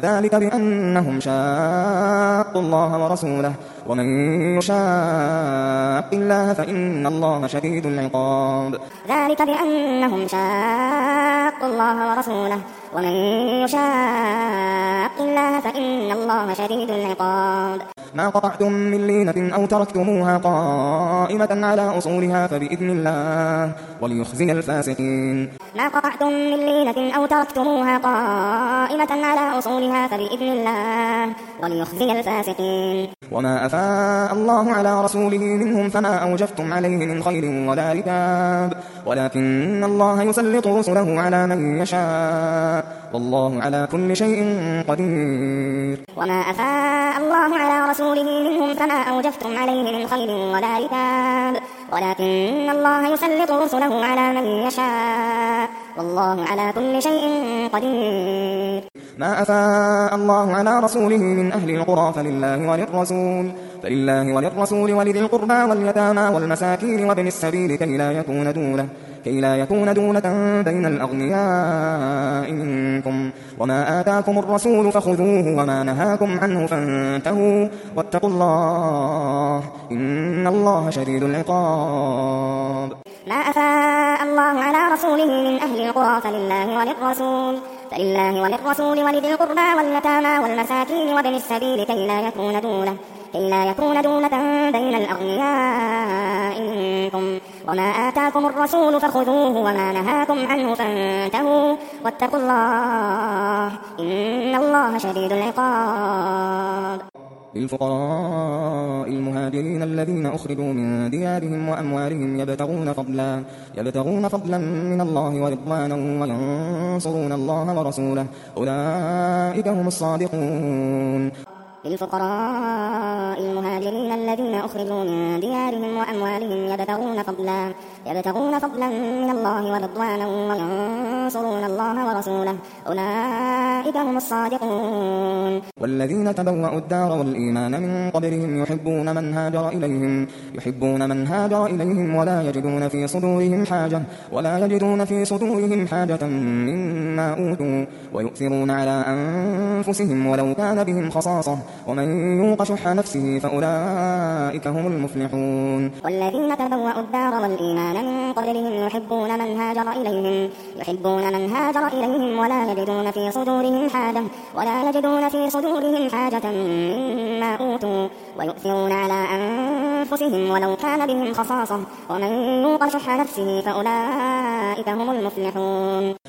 ذلك بأنهم شاقوا الله ورسوله ومن يشاق الله فإن الله شديد العقاب. ذلك بأنهم شاقوا الله ورسوله ومن يشاق الله فإن الله شديد العقاب. ما قطعتم من لينة أو تركتموها قائمة على أصولها فبإذن الله وليخزي الفاسقين. ما قطعتم من لينة أو تركتموها قائمة على أصولها فبإذن الله وليخزي الفاسقين. وما أفاء الله على رسوله منهم فما أوجفتم عليه من خيل ولا ركاب ولكن الله يسلط رسله على من يشاء والله على كل شيء قدير. وما أفاء الله على رسوله منهم فما أوجفتم عليه من خيل ولا ركاب ولكن الله يسلط رسله على من يشاء والله على كل شيء قدير. ما أفاء الله على رسوله من أهل القرى فلله وللرسول ولذي القربى واليتامى والمساكين وابن السبيل كي لا يكون دولة بين الأغنياء منكم وما آتاكم الرسول فخذوه وما نهاكم عنه فانتهوا واتقوا الله إن الله شديد العقاب. ما أفاء الله على رسوله من أهل القرى فلله وللرسول ولذي القربى واليتامى والمساكين وابن السبيل كي لا يكون دولة بين الأغنياء منكم وما آتاكم الرسول فخذوه وما نهاكم عنه فانتهوا واتقوا الله إن الله شديد العقاب. للفقراء المهاجرين الذين أخرجوا من ديارهم وأموالهم يبتغون فضلا من الله ورضوانا وينصرون الله ورسوله أولئك هم الصادقون. للفقراء المهاجرين الذين أخرجوا من ديارهم وأموالهم يبتغون فضلا من الله ورضوانا وينصرون الله ورسوله أولئك هم الصادقون. والذين تبوأوا الدار والإيمان من قبلهم يحبون من هاجر إليهم ولا يجدون في صدورهم حاجة مما أوتوا ويؤثرون على أنفسهم ولو كان بهم خصاصة ومن يوق شح نفسه فأولئك هم المفلحون. والذين تبوأوا الدار والإيمان من قبلهم يحبون من هاجر إليهم ولا يجدون في صدورهم حاجة مما أوتوا ويؤثرون على أنفسهم ولو كان بهم خصاصة ومن يوق شح نفسه فأولئك هم المفلحون.